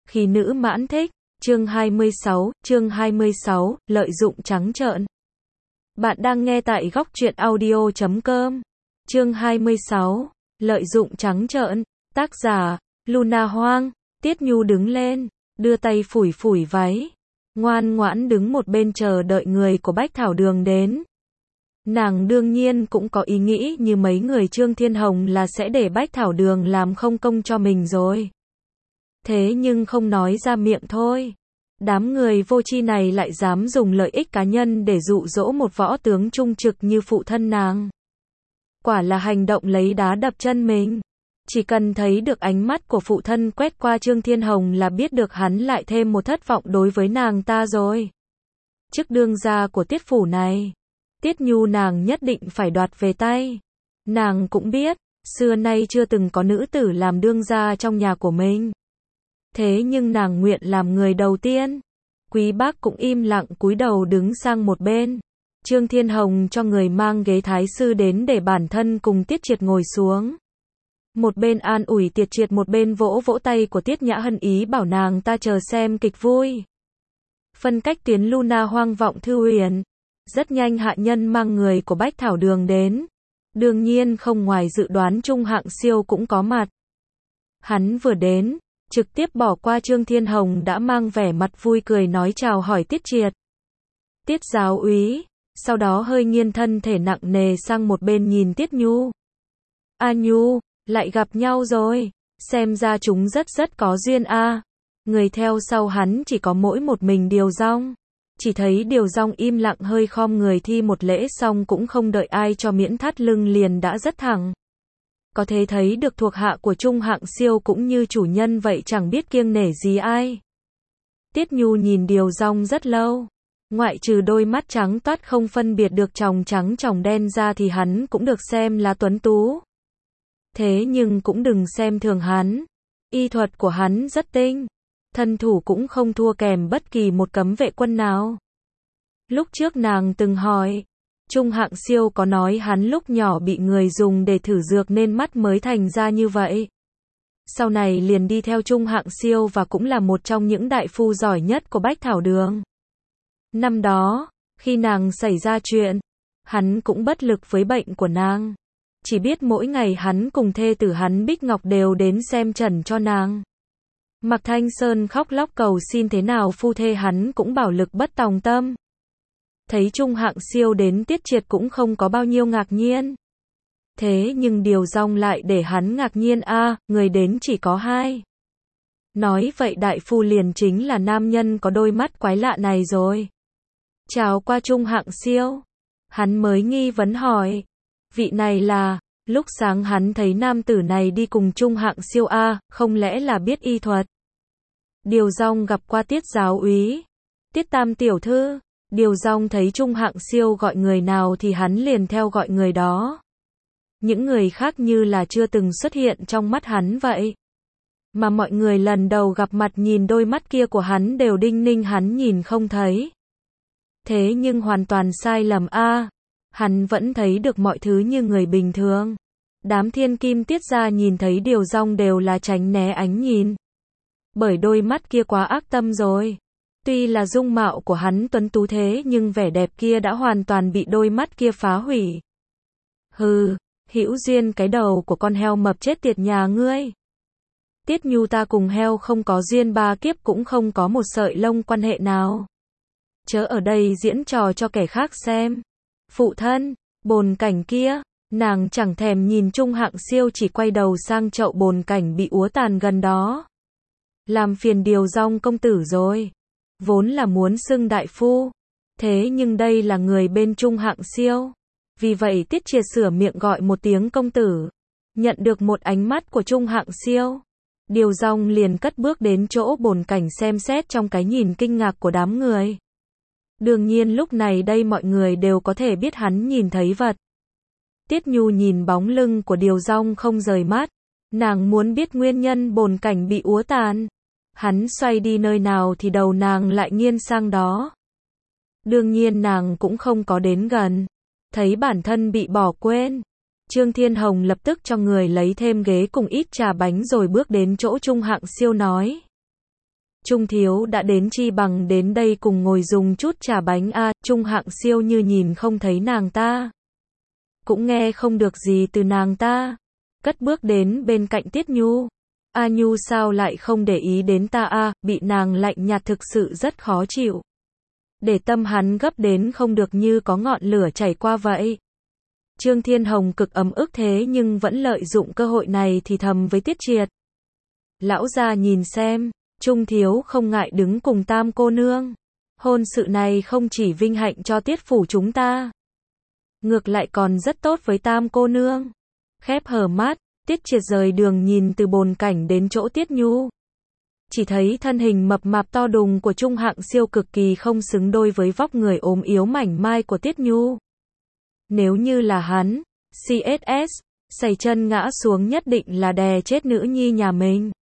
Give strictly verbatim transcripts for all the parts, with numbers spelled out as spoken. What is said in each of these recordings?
Khi nữ mãn thích, chương hai mươi sáu, chương hai mươi sáu, lợi dụng trắng trợn. Bạn đang nghe tại góc truyện audio chấm com. Chương hai mươi sáu, lợi dụng trắng trợn. Tác giả, Luna Hoang. Tiết Nhu đứng lên, đưa tay phủi phủi váy. Ngoan ngoãn đứng một bên chờ đợi người của Bách Thảo Đường đến. Nàng đương nhiên cũng có ý nghĩ như mấy người Trương Thiên Hồng là sẽ để Bách Thảo Đường làm không công cho mình rồi. Thế nhưng không nói ra miệng thôi. Đám người vô tri này lại dám dùng lợi ích cá nhân để dụ dỗ một võ tướng trung trực như phụ thân nàng. Quả là hành động lấy đá đập chân mình. Chỉ cần thấy được ánh mắt của phụ thân quét qua Trương Thiên Hồng là biết được hắn lại thêm một thất vọng đối với nàng ta rồi. Chức đương gia của Tiết phủ này, Tiết Nhu nàng nhất định phải đoạt về tay. Nàng cũng biết, xưa nay chưa từng có nữ tử làm đương gia trong nhà của mình. Thế nhưng nàng nguyện làm người đầu tiên. Quý bác cũng im lặng cúi đầu đứng sang một bên. Trương Thiên Hồng cho người mang ghế thái sư đến để bản thân cùng Tiết Triệt ngồi xuống. Một bên an ủi Tiết Triệt, một bên vỗ vỗ tay của Tiết Nhã Hân ý bảo nàng ta chờ xem kịch vui. Phân cách tuyến Luna Hoang vọng thư huyền. Rất nhanh hạ nhân mang người của Bách Thảo Đường đến. Đương nhiên không ngoài dự đoán Trung Hạng Siêu cũng có mặt. Hắn vừa đến, trực tiếp bỏ qua Trương Thiên Hồng đã mang vẻ mặt vui cười nói chào hỏi Tiết Triệt. Tiết giáo úy, sau đó hơi nghiêng thân thể nặng nề sang một bên nhìn Tiết Nhu. A Nhu, lại gặp nhau rồi, xem ra chúng rất rất có duyên a. À. Người theo sau hắn chỉ có mỗi một mình Điều Dong. Chỉ thấy Điều Dong im lặng hơi khom người thi một lễ xong cũng không đợi ai cho miễn thắt lưng liền đã rất thẳng. Có thể thấy được thuộc hạ của Trung Hạng Siêu cũng như chủ nhân vậy chẳng biết kiêng nể gì ai. Tiết Nhu nhìn Điều Dong rất lâu. Ngoại trừ đôi mắt trắng toát không phân biệt được tròng trắng tròng đen ra thì hắn cũng được xem là tuấn tú. Thế nhưng cũng đừng xem thường hắn. Y thuật của hắn rất tinh. Thân thủ cũng không thua kèm bất kỳ một cấm vệ quân nào. Lúc trước nàng từng hỏi, Trung Hạng Siêu có nói hắn lúc nhỏ bị người dùng để thử dược nên mắt mới thành ra như vậy. Sau này liền đi theo Trung Hạng Siêu và cũng là một trong những đại phu giỏi nhất của Bách Thảo Đường. Năm đó, khi nàng xảy ra chuyện, hắn cũng bất lực với bệnh của nàng. Chỉ biết mỗi ngày hắn cùng thê tử hắn Bích Ngọc đều đến xem trần cho nàng. Mạc Thanh Sơn khóc lóc cầu xin thế nào phu thê hắn cũng bảo lực bất tòng tâm. Thấy Trung Hạng Siêu đến Tiết Triệt cũng không có bao nhiêu ngạc nhiên. Thế nhưng Điều Dong lại để hắn ngạc nhiên a, à, người đến chỉ có hai. Nói vậy đại phu liền chính là nam nhân có đôi mắt quái lạ này rồi. Chào qua Trung Hạng Siêu. Hắn mới nghi vấn hỏi. Vị này là, lúc sáng hắn thấy nam tử này đi cùng Trung Hạng Siêu a, à, không lẽ là biết y thuật. Điều Dong gặp qua Tiết giáo úy. Tiết Tam tiểu thư. Điều Dong thấy Trung Hạng Siêu gọi người nào thì hắn liền theo gọi người đó. Những người khác như là chưa từng xuất hiện trong mắt hắn vậy. Mà mọi người lần đầu gặp mặt nhìn đôi mắt kia của hắn đều đinh ninh hắn nhìn không thấy. Thế nhưng hoàn toàn sai lầm a, à, hắn vẫn thấy được mọi thứ như người bình thường. Đám thiên kim Tiết gia nhìn thấy Điều Dong đều là tránh né ánh nhìn. Bởi đôi mắt kia quá ác tâm rồi. Tuy là dung mạo của hắn tuấn tú thế nhưng vẻ đẹp kia đã hoàn toàn bị đôi mắt kia phá hủy. Hừ, hữu duyên cái đầu của con heo mập chết tiệt nhà ngươi. Tiết Nhu ta cùng heo không có duyên ba kiếp cũng không có một sợi lông quan hệ nào. Chớ ở đây diễn trò cho kẻ khác xem. Phụ thân, bồn cảnh kia, nàng chẳng thèm nhìn Trung Hạng Siêu chỉ quay đầu sang chậu bồn cảnh bị úa tàn gần đó. Làm phiền Điều Dong công tử rồi. Vốn là muốn xưng đại phu. Thế nhưng đây là người bên Trung Hạng Siêu. Vì vậy Tiết Triệt sửa miệng gọi một tiếng công tử. Nhận được một ánh mắt của Trung Hạng Siêu. Điều Dong liền cất bước đến chỗ bồn cảnh xem xét trong cái nhìn kinh ngạc của đám người. Đương nhiên lúc này đây mọi người đều có thể biết hắn nhìn thấy vật. Tiết Nhu nhìn bóng lưng của Điều Dong không rời mắt. Nàng muốn biết nguyên nhân bồn cảnh bị úa tàn. Hắn xoay đi nơi nào thì đầu nàng lại nghiêng sang đó. Đương nhiên nàng cũng không có đến gần. Thấy bản thân bị bỏ quên. Trương Thiên Hồng lập tức cho người lấy thêm ghế cùng ít trà bánh rồi bước đến chỗ Trung Hạng Siêu nói. Trung thiếu đã đến chi bằng đến đây cùng ngồi dùng chút trà bánh a. Trung Hạng Siêu như nhìn không thấy nàng ta, cũng nghe không được gì từ nàng ta, cất bước đến bên cạnh Tiết Nhu. A Nhu sao lại không để ý đến ta a, bị nàng lạnh nhạt thực sự rất khó chịu. Để tâm hắn gấp đến không được như có ngọn lửa chảy qua vậy. Trương Thiên Hồng cực ấm ức thế nhưng vẫn lợi dụng cơ hội này thì thầm với Tiết Triệt. Lão gia nhìn xem, Trung thiếu không ngại đứng cùng Tam cô nương. Hôn sự này không chỉ vinh hạnh cho Tiết phủ chúng ta, ngược lại còn rất tốt với Tam cô nương. Khép hờ mắt, Tiết Triệt rời đường nhìn từ bồn cảnh đến chỗ Tiết Nhu. Chỉ thấy thân hình mập mạp to đùng của Trung Hạng Siêu cực kỳ không xứng đôi với vóc người ốm yếu mảnh mai của Tiết Nhu. Nếu như là hắn, xê ét ét, sẩy chân ngã xuống nhất định là đè chết nữ nhi nhà mình.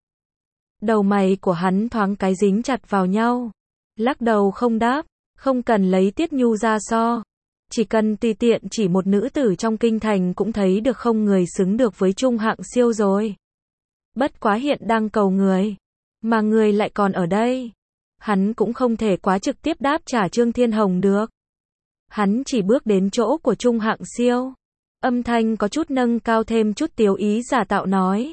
Đầu mày của hắn thoáng cái dính chặt vào nhau. Lắc đầu không đáp, không cần lấy Tiết Nhu ra so. Chỉ cần tùy tiện chỉ một nữ tử trong kinh thành cũng thấy được không người xứng được với Trung Hạng Siêu rồi. Bất quá hiện đang cầu người, mà người lại còn ở đây. Hắn cũng không thể quá trực tiếp đáp trả Trương Thiên Hồng được. Hắn chỉ bước đến chỗ của Trung Hạng Siêu. Âm thanh có chút nâng cao thêm chút tiếu ý giả tạo nói.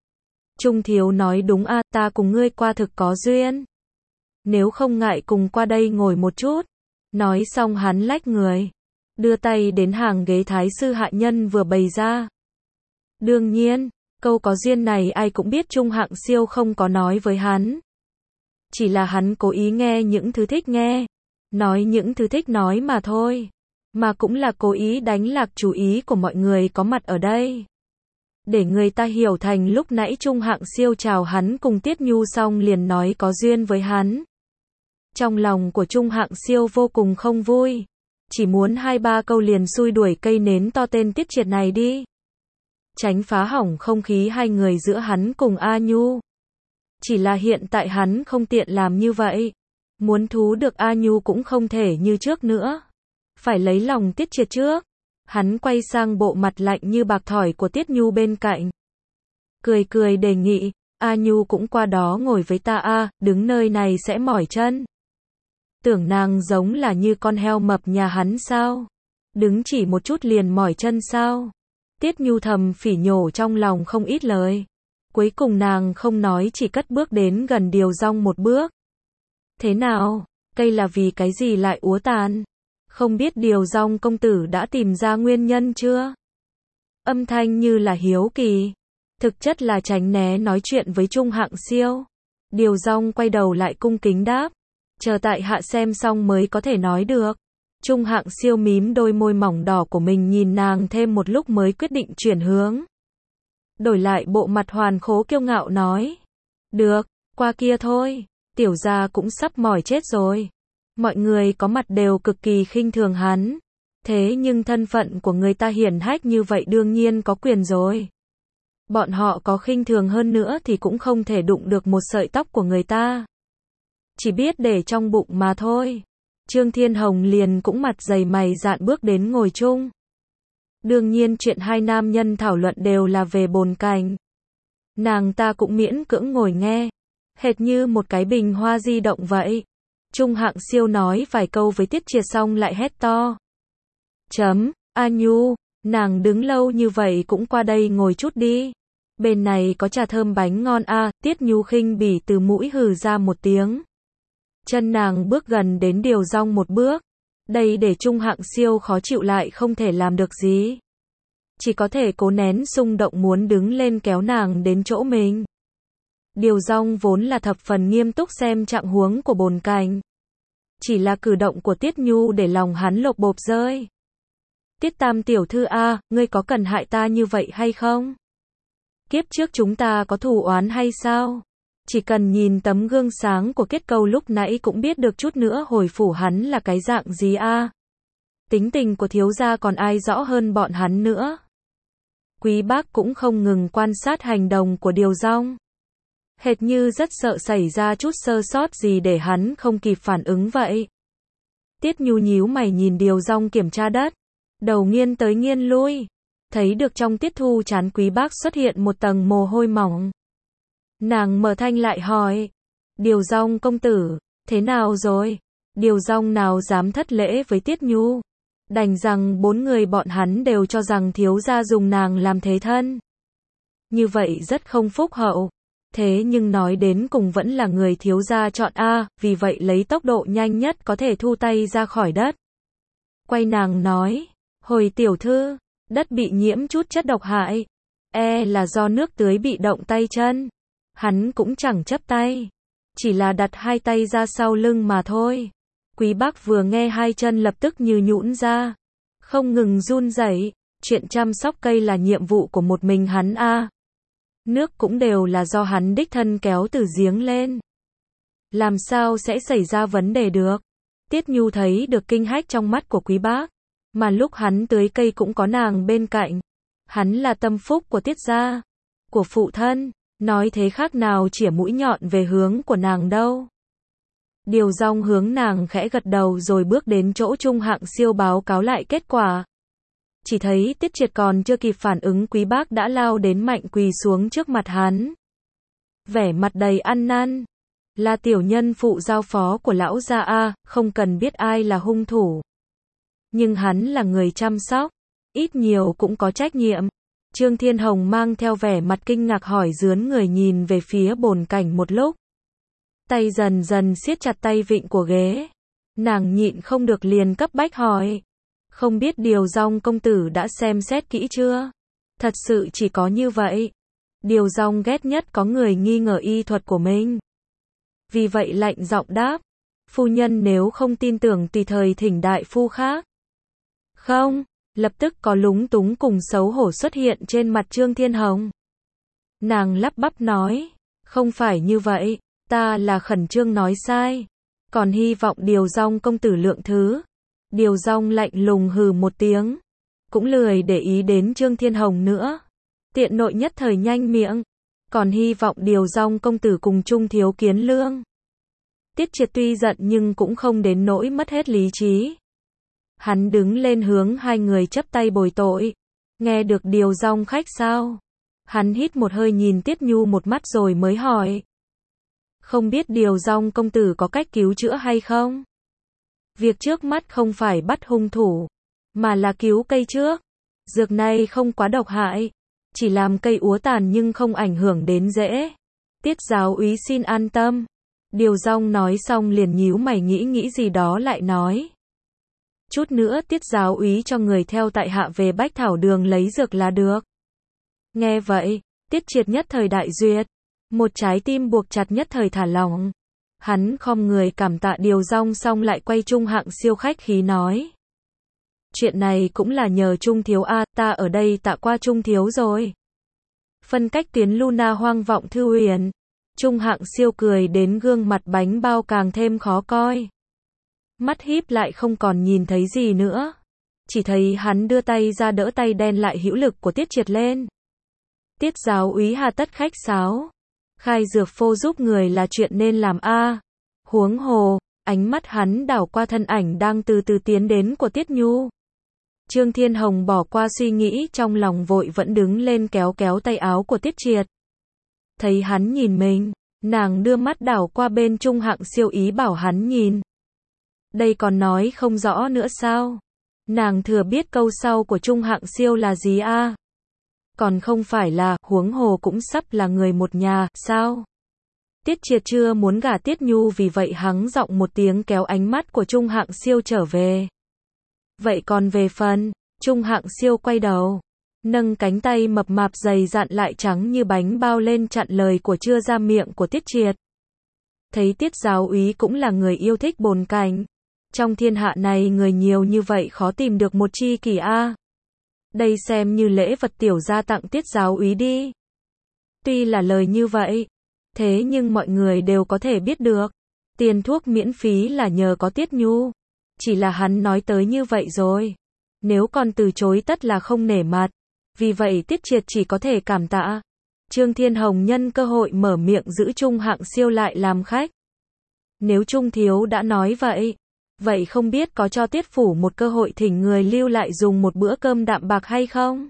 Trung thiếu nói đúng a, ta cùng ngươi qua thực có duyên. Nếu không ngại cùng qua đây ngồi một chút. Nói xong hắn lách người, đưa tay đến hàng ghế thái sư hạ nhân vừa bày ra. Đương nhiên, câu có duyên này ai cũng biết Trung Hạng Siêu không có nói với hắn. Chỉ là hắn cố ý nghe những thứ thích nghe, nói những thứ thích nói mà thôi. Mà cũng là cố ý đánh lạc chú ý của mọi người có mặt ở đây. Để người ta hiểu thành lúc nãy Trung Hạng Siêu chào hắn cùng Tiết Nhu xong liền nói có duyên với hắn. Trong lòng của Trung Hạng Siêu vô cùng không vui. Chỉ muốn hai ba câu liền xui đuổi cây nến to tên Tiết Triệt này đi. Tránh phá hỏng không khí hai người giữa hắn cùng A Nhu. Chỉ là hiện tại hắn không tiện làm như vậy. Muốn thú được A Nhu cũng không thể như trước nữa. Phải lấy lòng Tiết Triệt trước. Hắn quay sang bộ mặt lạnh như bạc thỏi của Tiết Nhu bên cạnh. Cười cười đề nghị, A Nhu cũng qua đó ngồi với ta a, đứng nơi này sẽ mỏi chân. Tưởng nàng giống là như con heo mập nhà hắn sao? Đứng chỉ một chút liền mỏi chân sao? Tiết Nhu thầm phỉ nhổ trong lòng không ít lời. Cuối cùng nàng không nói chỉ cất bước đến gần Điều Dong một bước. Thế nào? Cây là vì cái gì lại úa tàn? Không biết Điều Dong công tử đã tìm ra nguyên nhân chưa? Âm thanh như là hiếu kỳ. Thực chất là tránh né nói chuyện với Trung Hạng Siêu. Điều Dong quay đầu lại cung kính đáp. Chờ tại hạ xem xong mới có thể nói được. Trung Hạng Siêu mím đôi môi mỏng đỏ của mình nhìn nàng thêm một lúc mới quyết định chuyển hướng. Đổi lại bộ mặt hoàn khố kiêu ngạo nói. Được, qua kia thôi. Tiểu gia cũng sắp mỏi chết rồi. Mọi người có mặt đều cực kỳ khinh thường hắn. Thế nhưng thân phận của người ta hiển hách như vậy đương nhiên có quyền rồi. Bọn họ có khinh thường hơn nữa thì cũng không thể đụng được một sợi tóc của người ta. Chỉ biết để trong bụng mà thôi. Trương Thiên Hồng liền cũng mặt dày mày dạn bước đến ngồi chung. Đương nhiên chuyện hai nam nhân thảo luận đều là về bồn cảnh. Nàng ta cũng miễn cưỡng ngồi nghe. Hệt như một cái bình hoa di động vậy. Trung Hạng Siêu nói vài câu với Tiết Triệt xong lại hét to. Chấm, A Nhu, nàng đứng lâu như vậy cũng qua đây ngồi chút đi. Bên này có trà thơm bánh ngon a. Tiết Nhu khinh bỉ từ mũi hừ ra một tiếng. Chân nàng bước gần đến Điều Dong một bước. Đây để Trung Hạng Siêu khó chịu lại không thể làm được gì. Chỉ có thể cố nén xung động muốn đứng lên kéo nàng đến chỗ mình. Điều Dong vốn là thập phần nghiêm túc xem trạng huống của bồn cảnh. Chỉ là cử động của Tiết Nhu để lòng hắn lột bột rơi. Tiết Tam tiểu thư a, ngươi có cần hại ta như vậy hay không? Kiếp trước chúng ta có thù oán hay sao? Chỉ cần nhìn tấm gương sáng của kết câu lúc nãy cũng biết được chút nữa hồi phủ hắn là cái dạng gì a. Tính tình của thiếu gia còn ai rõ hơn bọn hắn nữa. Quý bác cũng không ngừng quan sát hành động của Điều Dong. Hệt như rất sợ xảy ra chút sơ sót gì để hắn không kịp phản ứng vậy. Tiết Nhu nhíu mày nhìn Điều Dong kiểm tra đất. Đầu nghiêng tới nghiêng lui. Thấy được trong Tiết Thu trán quý bác xuất hiện một tầng mồ hôi mỏng. Nàng mở thanh lại hỏi. Điều Dong công tử, thế nào rồi? Điều Dong nào dám thất lễ với Tiết Nhu. Đành rằng bốn người bọn hắn đều cho rằng thiếu gia dùng nàng làm thế thân. Như vậy rất không phúc hậu. Thế nhưng nói đến cùng vẫn là người thiếu gia chọn A, vì vậy lấy tốc độ nhanh nhất có thể thu tay ra khỏi đất. Quay nàng nói, hồi tiểu thư, đất bị nhiễm chút chất độc hại. E là do nước tưới bị động tay chân. Hắn cũng chẳng chấp tay. Chỉ là đặt hai tay ra sau lưng mà thôi. Quý bác vừa nghe hai chân lập tức như nhũn ra. Không ngừng run rẩy. Chuyện chăm sóc cây là nhiệm vụ của một mình hắn a. Nước cũng đều là do hắn đích thân kéo từ giếng lên. Làm sao sẽ xảy ra vấn đề được? Tiết Nhu thấy được kinh hách trong mắt của quý bác. Mà lúc hắn tưới cây cũng có nàng bên cạnh. Hắn là tâm phúc của Tiết gia, của phụ thân. Nói thế khác nào chĩa mũi nhọn về hướng của nàng đâu. Điều Dong hướng nàng khẽ gật đầu rồi bước đến chỗ Trung Hạng Siêu báo cáo lại kết quả. Chỉ thấy Tiết Triệt còn chưa kịp phản ứng quý bác đã lao đến mạnh quỳ xuống trước mặt hắn. Vẻ mặt đầy ăn năn. Là tiểu nhân phụ giao phó của lão gia a, không cần biết ai là hung thủ. Nhưng hắn là người chăm sóc, ít nhiều cũng có trách nhiệm. Trương Thiên Hồng mang theo vẻ mặt kinh ngạc hỏi dướn người nhìn về phía bồn cảnh một lúc. Tay dần dần siết chặt tay vịn của ghế. Nàng nhịn không được liền cấp bách hỏi. Không biết Điều Dong công tử đã xem xét kỹ chưa? Thật sự chỉ có như vậy. Điều Dong ghét nhất có người nghi ngờ y thuật của mình. Vì vậy lạnh giọng đáp. Phu nhân nếu không tin tưởng tùy thời thỉnh đại phu khác. Không. Lập tức có lúng túng cùng xấu hổ xuất hiện trên mặt Trương Thiên Hồng. Nàng lắp bắp nói, không phải như vậy, ta là khẩn trương nói sai, còn hy vọng Điều Dong công tử lượng thứ. Điều Dong lạnh lùng hừ một tiếng, cũng lười để ý đến Trương Thiên Hồng nữa. Tiện nội nhất thời nhanh miệng, còn hy vọng Điều Dong công tử cùng chung thiếu kiến lương. Tiết Triệt tuy giận nhưng cũng không đến nỗi mất hết lý trí. Hắn đứng lên hướng hai người chắp tay bồi tội. Nghe được Điều Dong khách sao? Hắn hít một hơi nhìn Tiết Nhu một mắt rồi mới hỏi. Không biết Điều Dong công tử có cách cứu chữa hay không? Việc trước mắt không phải bắt hung thủ, mà là cứu cây trước. Dược này không quá độc hại, chỉ làm cây úa tàn nhưng không ảnh hưởng đến rễ. Tiết giáo úy xin an tâm. Điều Dong nói xong liền nhíu mày nghĩ nghĩ gì đó lại nói. Chút nữa Tiết giáo úy cho người theo tại hạ về Bách Thảo Đường lấy dược là được. Nghe vậy, Tiết Triệt nhất thời đại duyệt. Một trái tim buộc chặt nhất thời thả lỏng. Hắn khom người cảm tạ Điều Dong xong lại quay Trung Hạng Siêu khách khí nói. Chuyện này cũng là nhờ Trung thiếu a, ta ở đây tạ qua Trung thiếu rồi. Phân cách tiến Luna hoang vọng thư huyền. Trung Hạng Siêu cười đến gương mặt bánh bao càng thêm khó coi. Mắt híp lại không còn nhìn thấy gì nữa. Chỉ thấy hắn đưa tay ra đỡ tay đen lại hữu lực của Tiết Triệt lên. Tiết giáo úy hà tất khách sáo. Khai dược phô giúp người là chuyện nên làm a. Huống hồ, ánh mắt hắn đảo qua thân ảnh đang từ từ tiến đến của Tiết Nhu. Trương Thiên Hồng bỏ qua suy nghĩ trong lòng vội vẫn đứng lên kéo kéo tay áo của Tiết Triệt. Thấy hắn nhìn mình, nàng đưa mắt đảo qua bên Trung Hạng Siêu ý bảo hắn nhìn. Đây còn nói không rõ nữa sao? Nàng thừa biết câu sau của Trung Hạng Siêu là gì a? À? Còn không phải là, huống hồ cũng sắp là người một nhà, sao? Tiết Triệt chưa muốn gả Tiết Nhu vì vậy hắng giọng một tiếng kéo ánh mắt của Trung Hạng Siêu trở về. Vậy còn về phần, Trung Hạng Siêu quay đầu, nâng cánh tay mập mạp dày dặn lại trắng như bánh bao lên chặn lời của chưa ra miệng của Tiết Triệt. Thấy Tiết giáo úy cũng là người yêu thích bồn cảnh. Trong thiên hạ này người nhiều như vậy khó tìm được một tri kỷ a. Đây xem như lễ vật tiểu gia tặng Tiết giáo úy đi. Tuy là lời như vậy, thế nhưng mọi người đều có thể biết được. Tiền thuốc miễn phí là nhờ có Tiết Nhu. Chỉ là hắn nói tới như vậy rồi. Nếu còn từ chối tất là không nể mặt. Vì vậy Tiết Triệt chỉ có thể cảm tạ. Trương Thiên Hồng nhân cơ hội mở miệng giữ Trung Hạng Siêu lại làm khách. Nếu Trung thiếu đã nói vậy, vậy không biết có cho Tiết phủ một cơ hội thỉnh người lưu lại dùng một bữa cơm đạm bạc hay không?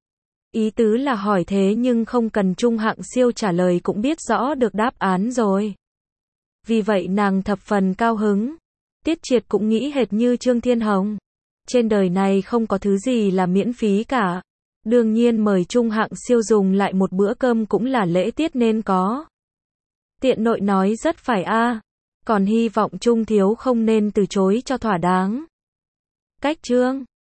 Ý tứ là hỏi thế nhưng không cần Trung Hạng Siêu trả lời cũng biết rõ được đáp án rồi. Vì vậy nàng thập phần cao hứng. Tiết Triệt cũng nghĩ hệt như Trương Thiên Hồng. Trên đời này không có thứ gì là miễn phí cả. Đương nhiên mời Trung Hạng Siêu dùng lại một bữa cơm cũng là lễ tiết nên có. Tiện nội nói rất phải a, còn hy vọng Trung thiếu không nên từ chối cho thỏa đáng. Cách Trương